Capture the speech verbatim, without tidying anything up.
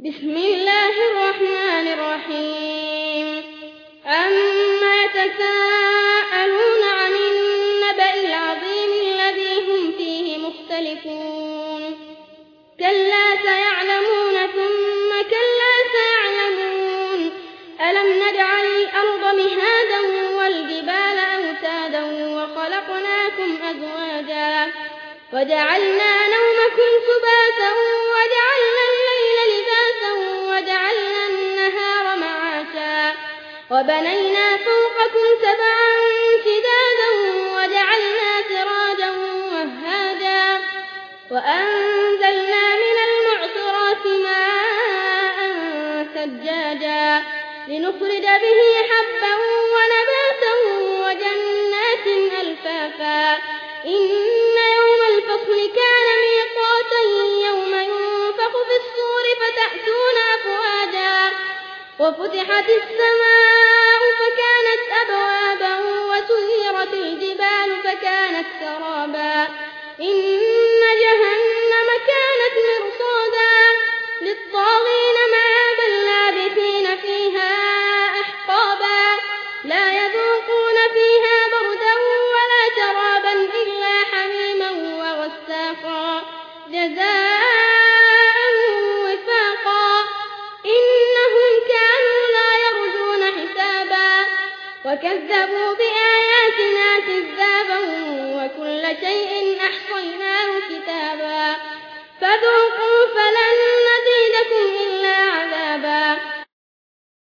بسم الله الرحمن الرحيم عما يتساءلون عن النبأ العظيم الذي هم فيه مختلفون كلا سيعلمون ثم كلا سيعلمون ألم نجعل الأرض مهادا والجبال أوتادا وخلقناكم أزواجا وجعلنا نومكم سباتا وجعلنا الليل لباسا وجعلنا النهار معاشا وبنينا فوقكم سبعا شدادا وجعلنا سراجا وهاجا وأنزلنا من المعصرات ماء ثجاجا لنخرج به حبا ونباتا وجنات ألفافا إن يوم الفصل كان ميقاتا يوم ينفخ في الصور فتأتون أفواجا وفتحت السماء فكانت أبوابا وسيرت الجبال فكانت سرابا إن جهنم كانت مرصادا للطاغين مآبا لابثين فيها أحقابا لا يذوقون فيها بردا ولا شرابا إلا حميما وغساقا جزاء وفاقا إنهم كانوا لا يرجون حسابا وكذبوا بآياتنا كذابا وكل شيء أحصيناه كتابا فذوقوا فلن